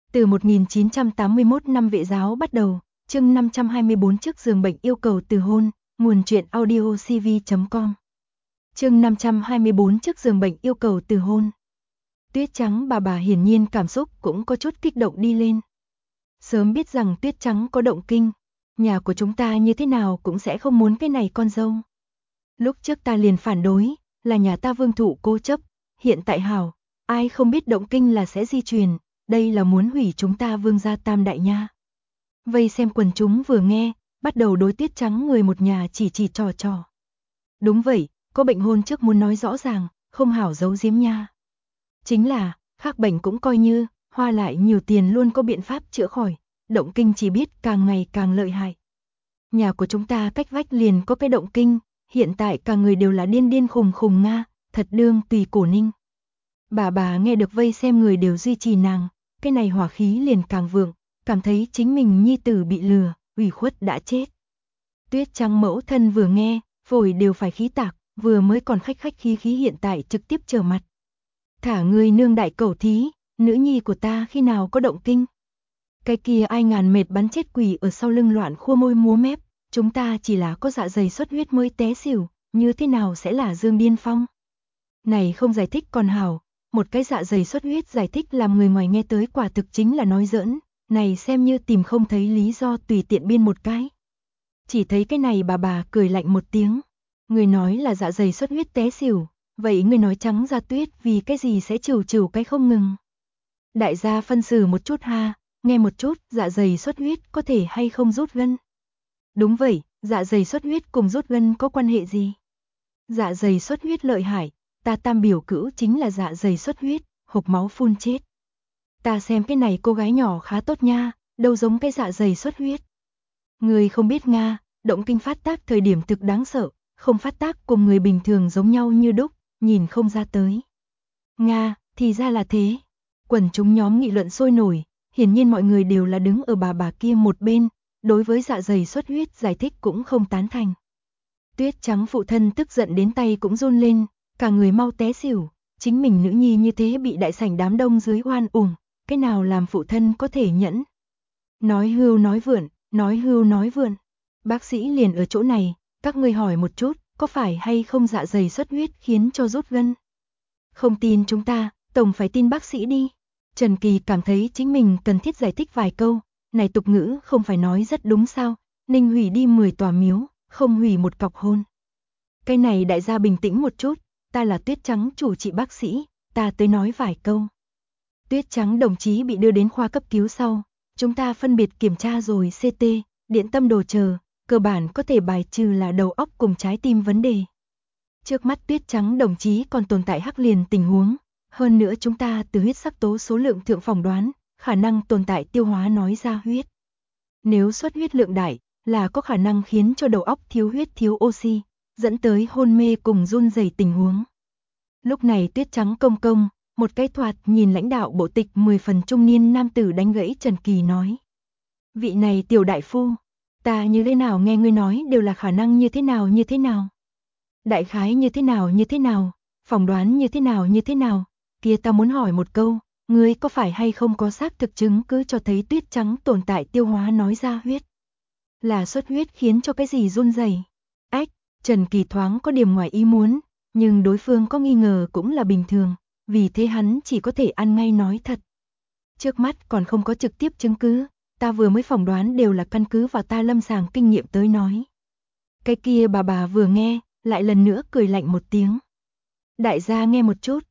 Từ 1981 năm Vệ giáo bắt đầu, chương 524 trước giường bệnh yêu cầu từ hôn, nguồn truyện audio cv.com. Chương 524 trước giường bệnh yêu cầu từ hôn. Tuyết Trắng bà hiển nhiên cảm xúc cũng có chút kích động đi lên. Sớm biết rằng Tuyết Trắng có động kinh, nhà của chúng ta như thế nào cũng sẽ không muốn cái này con dâu. Lúc trước ta liền phản đối, là nhà ta Vương thụ cố chấp, hiện tại hảo, ai không biết động kinh là sẽ di truyền, đây là muốn hủy chúng ta Vương gia tam đại nha. Vây xem quần chúng vừa nghe, bắt đầu đối Tuyết Trắng người một nhà chỉ trò. Đúng vậy, có bệnh hôn trước muốn nói rõ ràng, không hảo giấu giếm nha. Chính là, khác bệnh cũng coi như, hoa lại nhiều tiền luôn có biện pháp chữa khỏi, động kinh chỉ biết càng ngày càng lợi hại. Nhà của chúng ta cách vách liền có cái động kinh, hiện tại cả người đều là điên khùng nga, thật đương tùy cổ ninh. Bà nghe được vây xem người đều duy trì nàng, cái này hỏa khí liền càng vượng, cảm thấy chính mình nhi tử bị lừa, ủy khuất đã chết. Tuyết Trắng mẫu thân vừa nghe, phổi đều phải khí tạc, vừa mới còn khách khí hiện tại trực tiếp trở mặt. Thả ngươi nương đại cẩu thí, nữ nhi của ta khi nào có động kinh. Cái kia ai ngàn mệt bắn chết quỷ ở sau lưng loạn khua môi múa mép, chúng ta chỉ là có dạ dày xuất huyết mới té xỉu, như thế nào sẽ là Dương Điên Phong. Này không giải thích còn hảo, một cái dạ dày xuất huyết giải thích làm người ngoài nghe tới quả thực chính là nói giỡn, này xem như tìm không thấy lý do tùy tiện biên một cái. Chỉ thấy cái này bà cười lạnh một tiếng, người nói là dạ dày xuất huyết té xỉu, vậy người nói trắng ra Tuyết vì cái gì sẽ chửu cái không ngừng. Đại gia phân xử một chút ha, nghe một chút, dạ dày xuất huyết có thể hay không rút gân. Đúng vậy, dạ dày xuất huyết cùng rút gân có quan hệ gì? Dạ dày xuất huyết lợi hại, ta tam biểu cữu chính là dạ dày xuất huyết, hộc máu phun chết. Ta xem cái này cô gái nhỏ khá tốt nha, đâu giống cái dạ dày xuất huyết. Người không biết Nga, động kinh phát tác thời điểm thực đáng sợ, không phát tác cùng người bình thường giống nhau như đúc, nhìn không ra tới. Nga, thì ra là thế. Quần chúng nhóm nghị luận sôi nổi, hiển nhiên mọi người đều là đứng ở bà kia một bên, đối với dạ dày xuất huyết giải thích cũng không tán thành. Tuyết Trắng phụ thân tức giận đến tay cũng run lên, cả người mau té xỉu, chính mình nữ nhi như thế bị đại sảnh đám đông dưới oan uổng, cái nào làm phụ thân có thể nhẫn. Nói hưu nói vượn, bác sĩ liền ở chỗ này, các ngươi hỏi một chút, có phải hay không dạ dày xuất huyết khiến cho rút gân? Không tin chúng ta, tổng phải tin bác sĩ đi. Trần Kỳ cảm thấy chính mình cần thiết giải thích vài câu, này tục ngữ không phải nói rất đúng sao, Ninh hủy đi 10 tòa miếu, không hủy một cọc hôn. Cái này đại gia bình tĩnh một chút, ta là Tuyết Trắng chủ trị bác sĩ, ta tới nói vài câu. Tuyết Trắng đồng chí bị đưa đến khoa cấp cứu sau, chúng ta phân biệt kiểm tra rồi CT, điện tâm đồ chờ, cơ bản có thể bài trừ là đầu óc cùng trái tim vấn đề. Trước mắt Tuyết Trắng đồng chí còn tồn tại hắc liền tình huống, hơn nữa chúng ta từ huyết sắc tố số lượng thượng phỏng đoán, khả năng tồn tại tiêu hóa nói ra huyết. Nếu xuất huyết lượng đại, là có khả năng khiến cho đầu óc thiếu huyết thiếu oxy, dẫn tới hôn mê cùng run rẩy tình huống. Lúc này Tuyết Trắng công, một cái thoạt nhìn lãnh đạo bộ tịch 10 phần trung niên nam tử đánh gãy Trần Kỳ nói. Vị này tiểu đại phu, ta như thế nào nghe ngươi nói đều là khả năng như thế nào. Đại khái như thế nào, phỏng đoán như thế nào, kia ta muốn hỏi một câu, ngươi có phải hay không có xác thực chứng cứ cho thấy Tuyết Trắng tồn tại tiêu hóa nói ra huyết. Là xuất huyết khiến cho cái gì run rẩy? Ách, Trần Kỳ thoáng có điểm ngoài ý muốn, nhưng đối phương có nghi ngờ cũng là bình thường, vì thế hắn chỉ có thể ăn ngay nói thật. Trước mắt còn không có trực tiếp chứng cứ, ta vừa mới phỏng đoán đều là căn cứ vào ta lâm sàng kinh nghiệm tới nói. Cái kia bà vừa nghe, lại lần nữa cười lạnh một tiếng. Đại gia nghe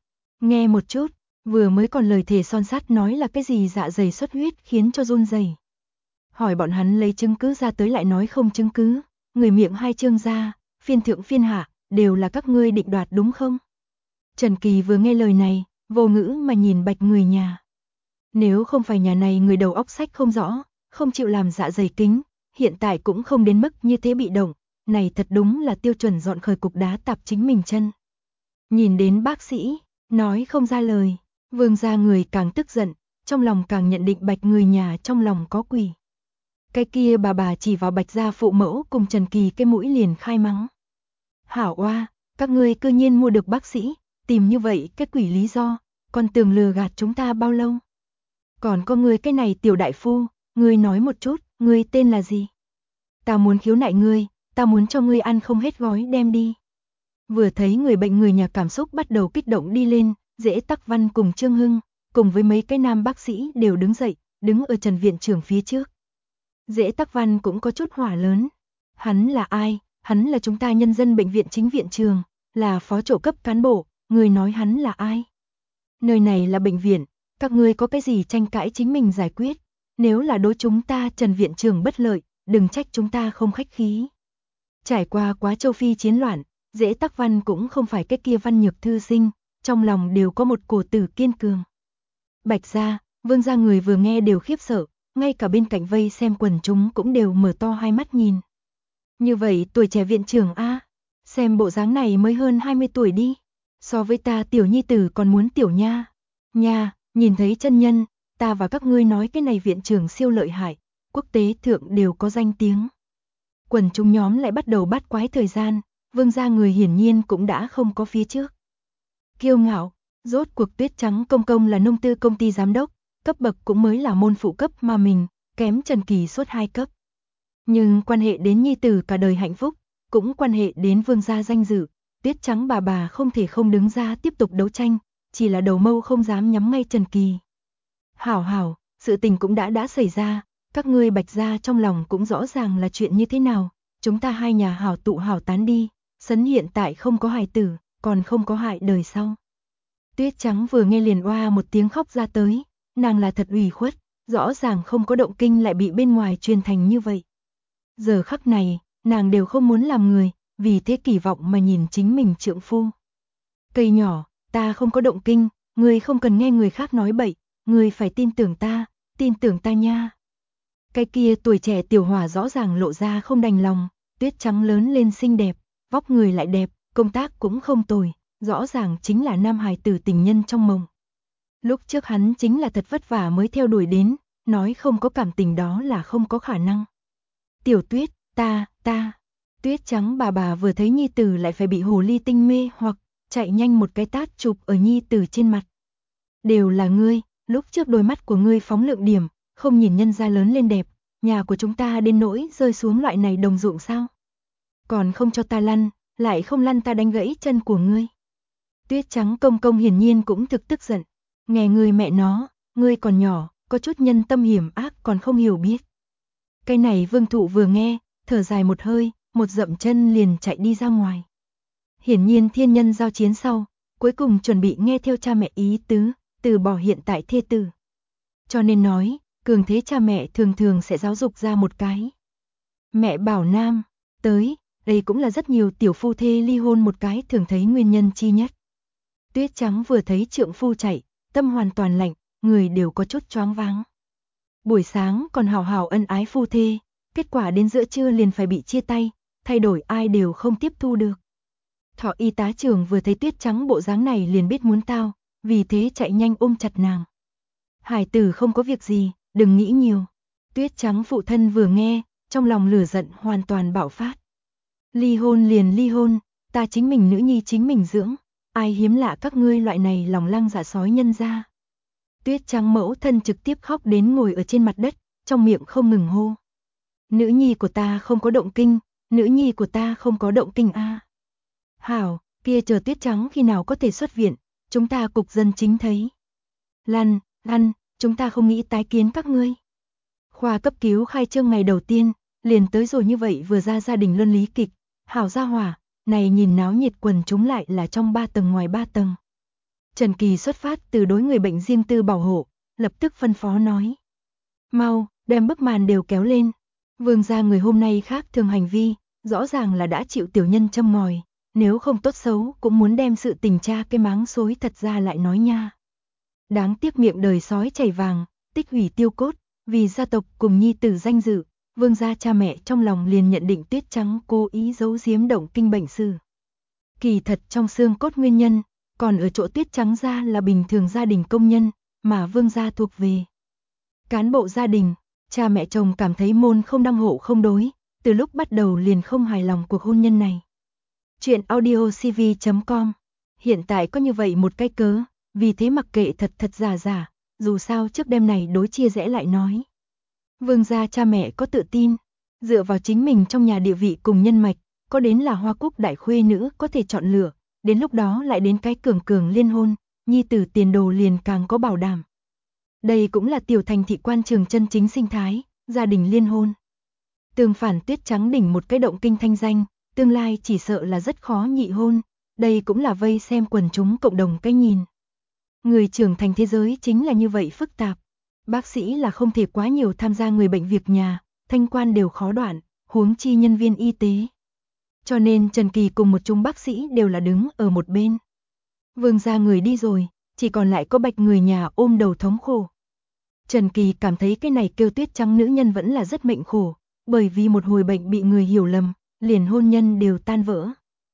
một chút, vừa mới còn lời thề son sắt nói là cái gì dạ dày xuất huyết khiến cho run rẩy. Hỏi bọn hắn lấy chứng cứ ra tới lại nói không chứng cứ, người miệng hai trương ra, phiên thượng phiên hạ, đều là các ngươi định đoạt đúng không? Trần Kỳ vừa nghe lời này, vô ngữ mà nhìn Bạch người nhà. Nếu không phải nhà này người đầu óc sách không rõ, không chịu làm dạ dày kính, hiện tại cũng không đến mức như thế bị động, này thật đúng là tiêu chuẩn dọn khởi cục đá tạp chính mình chân. Nhìn đến bác sĩ, nói không ra lời, Vương gia người càng tức giận, trong lòng càng nhận định Bạch người nhà trong lòng có quỷ. Cái kia bà chỉ vào Bạch gia phụ mẫu cùng Trần Kỳ cái mũi liền khai mắng. Hảo oa, các ngươi cư nhiên mua được bác sĩ, tìm như vậy cái quỷ lý do, còn tưởng lừa gạt chúng ta bao lâu. Còn có ngươi cái này tiểu đại phu, ngươi nói một chút, ngươi tên là gì? Ta muốn khiếu nại ngươi, ta muốn cho ngươi ăn không hết gói đem đi. Vừa thấy người bệnh người nhà cảm xúc bắt đầu kích động đi lên, Dễ Tắc Văn cùng Trương Hưng, cùng với mấy cái nam bác sĩ đều đứng dậy, đứng ở Trần viện trưởng phía trước. Dễ Tắc Văn cũng có chút hỏa lớn. Hắn là ai? Hắn là chúng ta nhân dân bệnh viện chính viện trường, là phó chỗ cấp cán bộ, người nói hắn là ai? Nơi này là bệnh viện, các ngươi có cái gì tranh cãi chính mình giải quyết, nếu là đối chúng ta Trần viện trưởng bất lợi, đừng trách chúng ta không khách khí. Trải qua quá châu Phi chiến loạn, Dễ Tắc Văn cũng không phải cái kia văn nhược thư sinh, trong lòng đều có một cổ tử kiên cường. Bạch gia, Vương gia người vừa nghe đều khiếp sợ, ngay cả bên cạnh vây xem quần chúng cũng đều mở to hai mắt nhìn. Như vậy tuổi trẻ viện trưởng a, xem bộ dáng này mới hơn 20 tuổi đi, so với ta tiểu nhi tử còn muốn tiểu nha. Nha, nhìn thấy chân nhân, ta và các ngươi nói cái này viện trưởng siêu lợi hại, quốc tế thượng đều có danh tiếng. Quần chúng nhóm lại bắt đầu bắt quái thời gian, Vương gia người hiển nhiên cũng đã không có phía trước. Kiêu ngạo, rốt cuộc Tuyết Trắng công công là nông tư công ty giám đốc, cấp bậc cũng mới là môn phụ cấp mà mình, kém Trần Kỳ suốt 2 cấp. Nhưng quan hệ đến nhi tử cả đời hạnh phúc, cũng quan hệ đến Vương gia danh dự, Tuyết Trắng bà không thể không đứng ra tiếp tục đấu tranh, chỉ là đầu mâu không dám nhắm ngay Trần Kỳ. Hảo hảo, sự tình cũng đã xảy ra, các ngươi Bạch gia trong lòng cũng rõ ràng là chuyện như thế nào, chúng ta hai nhà hảo tụ hảo tán đi, sấn hiện tại không có hài tử, còn không có hại đời sau. Tuyết Trắng vừa nghe liền oa một tiếng khóc ra tới, nàng là thật ủy khuất, rõ ràng không có động kinh lại bị bên ngoài truyền thành như vậy. Giờ khắc này, nàng đều không muốn làm người, vì thế kỳ vọng mà nhìn chính mình trượng phu. Cây nhỏ, ta không có động kinh, ngươi không cần nghe người khác nói bậy, ngươi phải tin tưởng ta nha. Cái kia tuổi trẻ tiểu hỏa rõ ràng lộ ra không đành lòng, Tuyết Trắng lớn lên xinh đẹp, vóc người lại đẹp, công tác cũng không tồi, rõ ràng chính là nam hài tử tình nhân trong mộng. Lúc trước hắn chính là thật vất vả mới theo đuổi đến, nói không có cảm tình đó là không có khả năng. Tiểu Tuyết, ta. Tuyết Trắng bà vừa thấy nhi tử lại phải bị hồ ly tinh mê hoặc chạy nhanh một cái tát chụp ở nhi tử trên mặt. Đều là ngươi, lúc trước đôi mắt của ngươi phóng lượng điểm, không nhìn nhân gia lớn lên đẹp, nhà của chúng ta đến nỗi rơi xuống loại này đồng ruộng sao? Còn không cho ta lăn, lại không lăn ta đánh gãy chân của ngươi. Tuyết Trắng công công hiển nhiên cũng thực tức giận, nghe ngươi mẹ nó, ngươi còn nhỏ, có chút nhân tâm hiểm ác còn không hiểu biết. Cái này Vương Thụ vừa nghe, thở dài một hơi, một dậm chân liền chạy đi ra ngoài. Hiển nhiên thiên nhân giao chiến sau, cuối cùng chuẩn bị nghe theo cha mẹ ý tứ, từ bỏ hiện tại thê tử. Cho nên nói, cường thế cha mẹ thường thường sẽ giáo dục ra một cái. Mẹ bảo nam, tới, đây cũng là rất nhiều tiểu phu thê ly hôn một cái thường thấy nguyên nhân chi nhất. Tuyết Trắng vừa thấy trượng phu chạy, tâm hoàn toàn lạnh, người đều có chút choáng váng. Buổi sáng còn hào hào ân ái phu thê, kết quả đến giữa trưa liền phải bị chia tay, thay đổi ai đều không tiếp thu được. Thọ y tá trưởng vừa thấy Tuyết Trắng bộ dáng này liền biết muốn tao, vì thế chạy nhanh ôm chặt nàng. Hải tử không có việc gì, đừng nghĩ nhiều. Tuyết Trắng phụ thân vừa nghe, trong lòng lửa giận hoàn toàn bạo phát. Ly hôn liền ly hôn, ta chính mình nữ nhi chính mình dưỡng, ai hiếm lạ các ngươi loại này lòng lăng dạ sói nhân ra. Tuyết Trắng mẫu thân trực tiếp khóc đến ngồi ở trên mặt đất, trong miệng không ngừng hô. Nữ nhi của ta không có động kinh, nữ nhi của ta không có động kinh a. Hảo, kia chờ Tuyết Trắng khi nào có thể xuất viện, chúng ta cục dân chính thấy. Lăn, chúng ta không nghĩ tái kiến các ngươi. Khoa cấp cứu khai trương ngày đầu tiên, liền tới rồi như vậy vừa ra gia đình luân lý kịch, hảo gia hỏa, này nhìn náo nhiệt quần chúng lại là trong 3 tầng ngoài 3 tầng. Trần Kỳ xuất phát từ đối người bệnh riêng tư bảo hộ, lập tức phân phó nói. Mau, đem bức màn đều kéo lên. Vương gia người hôm nay khác thường hành vi, rõ ràng là đã chịu tiểu nhân châm ngòi, nếu không tốt xấu cũng muốn đem sự tình tra cái máng xối thật ra lại nói nha. Đáng tiếc miệng đời sói chảy vàng, tích hủy tiêu cốt, vì gia tộc cùng nhi tử danh dự, Vương gia cha mẹ trong lòng liền nhận định Tuyết Trắng cố ý giấu giếm động kinh bệnh sự. Kỳ thật trong xương cốt nguyên nhân, còn ở chỗ Tuyết Trắng gia là bình thường gia đình công nhân, mà Vương gia thuộc về cán bộ gia đình. Cha mẹ chồng cảm thấy môn không đăng hộ không đối, từ lúc bắt đầu liền không hài lòng cuộc hôn nhân này. Chuyện audiocv.com. Hiện tại có như vậy một cái cớ, vì thế mặc kệ thật giả, dù sao trước đêm này đối chia rẽ lại nói. Vương gia cha mẹ có tự tin, dựa vào chính mình trong nhà địa vị cùng nhân mạch, có đến là Hoa Cúc đại khuê nữ có thể chọn lựa, đến lúc đó lại đến cái cường cường liên hôn, nhi tử tiền đồ liền càng có bảo đảm. Đây cũng là tiểu thành thị quan trường chân chính sinh thái, gia đình liên hôn. Tương phản Tuyết Trắng đỉnh một cái động kinh thanh danh, tương lai chỉ sợ là rất khó nhị hôn, đây cũng là vây xem quần chúng cộng đồng cái nhìn. Người trưởng thành thế giới chính là như vậy phức tạp. Bác sĩ là không thể quá nhiều tham gia người bệnh việc nhà, thanh quan đều khó đoạn, huống chi nhân viên y tế. Cho nên Trần Kỳ cùng một chúng bác sĩ đều là đứng ở một bên. Vương gia người đi rồi, chỉ còn lại có Bạch người nhà ôm đầu thống khổ. Trần Kỳ cảm thấy cái này kêu Tuyết Trắng nữ nhân vẫn là rất mệnh khổ, bởi vì một hồi bệnh bị người hiểu lầm, liền hôn nhân đều tan vỡ.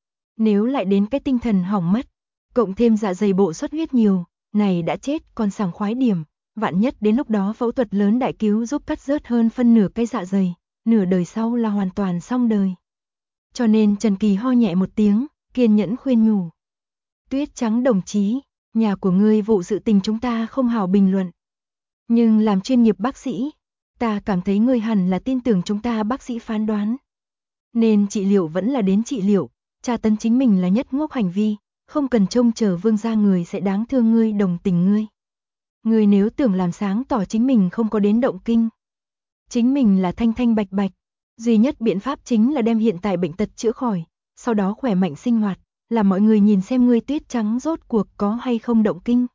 Nếu lại đến cái tinh thần hỏng mất, cộng thêm dạ dày bộ xuất huyết nhiều, này đã chết còn sảng khoái điểm, vạn nhất đến lúc đó phẫu thuật lớn đại cứu giúp cắt rớt hơn phân nửa cái dạ dày, nửa đời sau là hoàn toàn xong đời. Cho nên Trần Kỳ ho nhẹ một tiếng, kiên nhẫn khuyên nhủ. Tuyết Trắng đồng chí, nhà của ngươi vụ sự tình chúng ta không hào bình luận. Nhưng làm chuyên nghiệp bác sĩ, ta cảm thấy ngươi hẳn là tin tưởng chúng ta bác sĩ phán đoán. Nên trị liệu vẫn là đến trị liệu, tra tấn chính mình là nhất ngốc hành vi, không cần trông chờ vương gia người sẽ đáng thương ngươi đồng tình ngươi. Ngươi nếu tưởng làm sáng tỏ chính mình không có đến động kinh. Chính mình là thanh thanh bạch bạch, duy nhất biện pháp chính là đem hiện tại bệnh tật chữa khỏi, sau đó khỏe mạnh sinh hoạt, làm mọi người nhìn xem ngươi Tuyết Trắng rốt cuộc có hay không động kinh.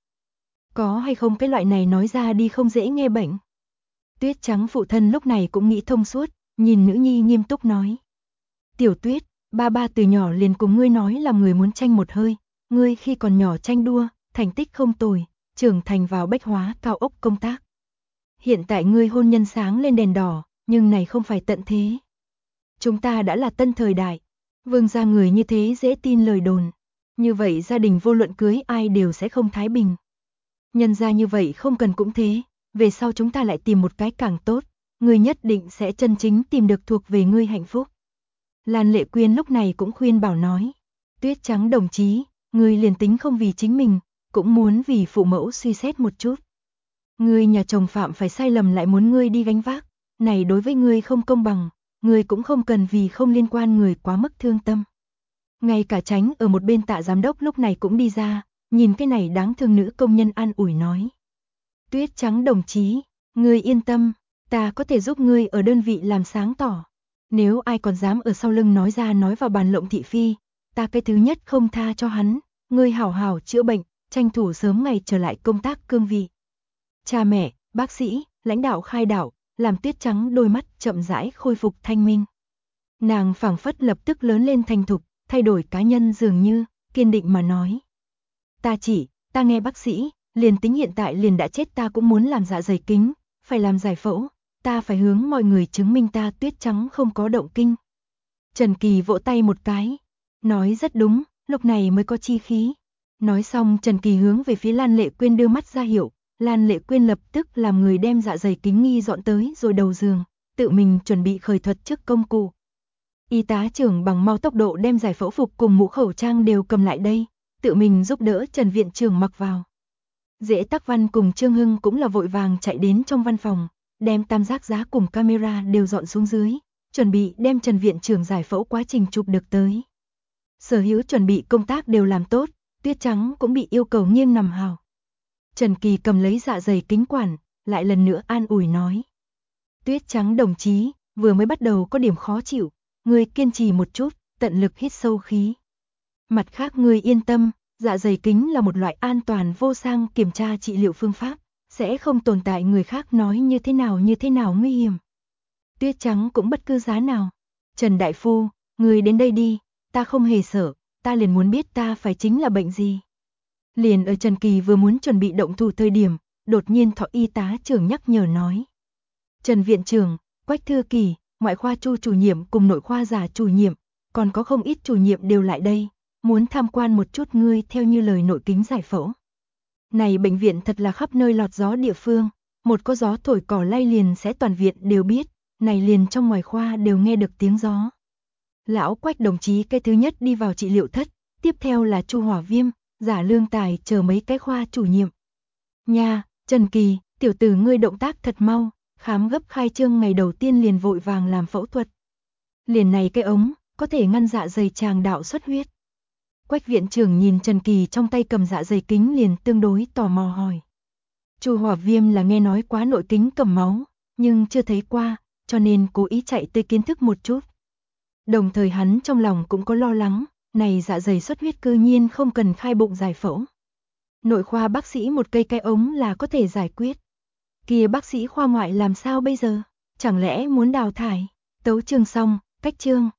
Có hay không cái loại này nói ra đi không dễ nghe bệnh. Tuyết Trắng phụ thân lúc này cũng nghĩ thông suốt, nhìn nữ nhi nghiêm túc nói. Tiểu Tuyết, ba từ nhỏ liền cùng ngươi nói là người muốn tranh một hơi, ngươi khi còn nhỏ tranh đua, thành tích không tồi, trưởng thành vào bách hóa cao ốc công tác. Hiện tại ngươi hôn nhân sáng lên đèn đỏ, nhưng này không phải tận thế. Chúng ta đã là tân thời đại, vương gia người như thế dễ tin lời đồn, như vậy gia đình vô luận cưới ai đều sẽ không thái bình. Nhân gia như vậy không cần cũng thế, về sau chúng ta lại tìm một cái càng tốt, ngươi nhất định sẽ chân chính tìm được thuộc về ngươi hạnh phúc. Lan Lệ Quyên lúc này cũng khuyên bảo nói, Tuyết Trắng đồng chí, ngươi liền tính không vì chính mình, cũng muốn vì phụ mẫu suy xét một chút. Ngươi nhà chồng phạm phải sai lầm lại muốn ngươi đi gánh vác, này đối với ngươi không công bằng, ngươi cũng không cần vì không liên quan người quá mức thương tâm. Ngay cả Tránh ở một bên Tạ giám đốc lúc này cũng đi ra, nhìn cái này đáng thương nữ công nhân an ủi nói. Tuyết Trắng đồng chí, ngươi yên tâm, ta có thể giúp ngươi ở đơn vị làm sáng tỏ. Nếu ai còn dám ở sau lưng nói ra nói vào bàn lộng thị phi, ta cái thứ nhất không tha cho hắn, ngươi hảo hảo chữa bệnh, tranh thủ sớm ngày trở lại công tác cương vị. Cha mẹ, bác sĩ, lãnh đạo khai đạo, làm Tuyết Trắng đôi mắt chậm rãi khôi phục thanh minh. Nàng phảng phất lập tức lớn lên thành thục, thay đổi cá nhân dường như, kiên định mà nói. Ta nghe bác sĩ, liền tính hiện tại liền đã chết ta cũng muốn làm dạ dày kính, phải làm giải phẫu, ta phải hướng mọi người chứng minh ta Tuyết Trắng không có động kinh. Trần Kỳ vỗ tay một cái, nói rất đúng, lúc này mới có chi khí. Nói xong Trần Kỳ hướng về phía Lan Lệ Quyên đưa mắt ra hiệu, Lan Lệ Quyên lập tức làm người đem dạ dày kính nghi dọn tới rồi đầu giường, tự mình chuẩn bị khởi thuật trước công cụ. Y tá trưởng bằng mau tốc độ đem giải phẫu phục cùng mũ khẩu trang đều cầm lại đây, tự mình giúp đỡ Trần viện trưởng mặc vào. Dễ Tắc Văn cùng Trương Hưng cũng là vội vàng chạy đến trong văn phòng, đem tam giác giá cùng camera đều dọn xuống dưới, chuẩn bị đem Trần viện trưởng giải phẫu quá trình chụp được tới. Sở hữu chuẩn bị công tác đều làm tốt, Tuyết Trắng cũng bị yêu cầu nghiêng nằm hào. Trần Kỳ cầm lấy dạ dày kính quản, lại lần nữa an ủi nói. Tuyết Trắng đồng chí, vừa mới bắt đầu có điểm khó chịu, ngươi kiên trì một chút, tận lực hít sâu khí. Mặt khác ngươi yên tâm, dạ dày kính là một loại an toàn vô sang kiểm tra trị liệu phương pháp, sẽ không tồn tại người khác nói như thế nào nguy hiểm. Tuyết Trắng cũng bất cứ giá nào. Trần Đại Phu, ngươi đến đây đi, ta không hề sợ, ta liền muốn biết ta phải chính là bệnh gì. Liền ở Trần Kỳ vừa muốn chuẩn bị động thủ thời điểm, đột nhiên Thọ y tá trưởng nhắc nhở nói. Trần viện trưởng, Quách Thư Kỳ, ngoại khoa Chu chủ nhiệm cùng nội khoa giả chủ nhiệm, còn có không ít chủ nhiệm đều lại đây, muốn tham quan một chút ngươi theo như lời nội kính giải phẫu. Này bệnh viện thật là khắp nơi lọt gió địa phương, một có gió thổi cỏ lay liền sẽ toàn viện đều biết, này liền trong ngoài khoa đều nghe được tiếng gió. Lão Quách đồng chí cái thứ nhất đi vào trị liệu thất, tiếp theo là Chu Hỏa Viêm, Giả Lương Tài chờ mấy cái khoa chủ nhiệm. Nha, Trần Kỳ, tiểu tử ngươi động tác thật mau, khám gấp khai trương ngày đầu tiên liền vội vàng làm phẫu thuật. Liền này cái ống, có thể ngăn dạ dày tràng đạo xuất huyết. Quách viện trưởng nhìn Trần Kỳ trong tay cầm dạ dày kính liền tương đối tò mò hỏi. Chu Hỏa Viêm là nghe nói quá nội kính cầm máu, nhưng chưa thấy qua, cho nên cố ý chạy tới kiến thức một chút. Đồng thời hắn trong lòng cũng có lo lắng, này dạ dày xuất huyết cư nhiên không cần khai bụng giải phẫu. Nội khoa bác sĩ một cây cái ống là có thể giải quyết. Kia bác sĩ khoa ngoại làm sao bây giờ? Chẳng lẽ muốn đào thải? Tấu chương xong, cách chương.